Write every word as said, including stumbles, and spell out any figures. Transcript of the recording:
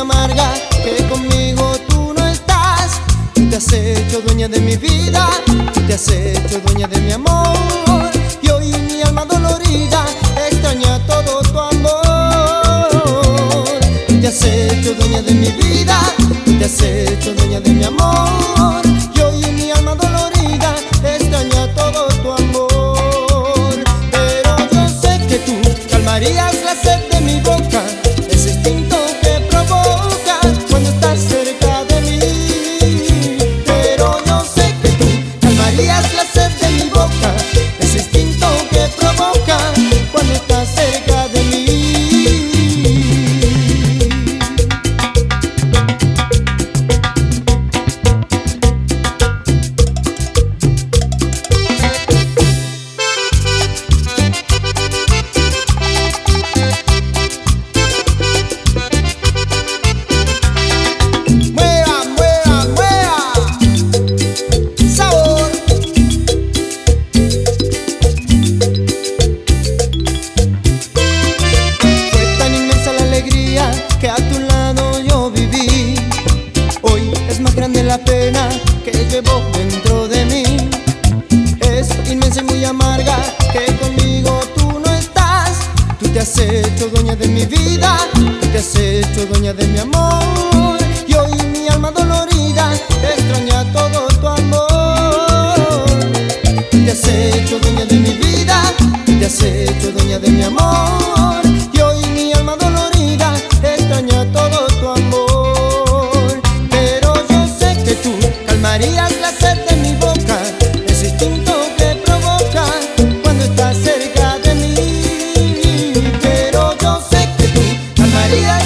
amarga que conmigo tú no estás. Tú te has hecho dueña de mi vida, tú te has hecho dueña de mi amor, y hoy mi alma dolorida extraña todo tu amor. Tú te has hecho dueña de mi vida, tú te has hecho dueña de mi amor, y hoy mi alma dolorida extraña todo tu amor. Pero yo sé que tú calmarías la sed de mi boca, ese instinto que provoca cuando estás cerca de mí. Pero yo sé que tú calmarías la sed de mi boca, ese instinto que provoca cuando estás cerca de mí. Que a tu lado yo viví, hoy es más grande la pena que llevo dentro de mí. Es inmensa y muy amarga que conmigo tú no estás. Tú te has hecho dueña de mi vida, tú te has hecho dueña de mi amor, y hoy mi alma dolorida extraña todo tu amor. Tú te has hecho dueña de mi vida, tú te has hecho dueña de mi amor, y hoy mi alma dolorida extraña todo tu amor. Pero yo sé que tú calmarías la sed de mi boca, ese instinto que provoca cuando estás cerca de mí. Pero yo sé que tú calmarías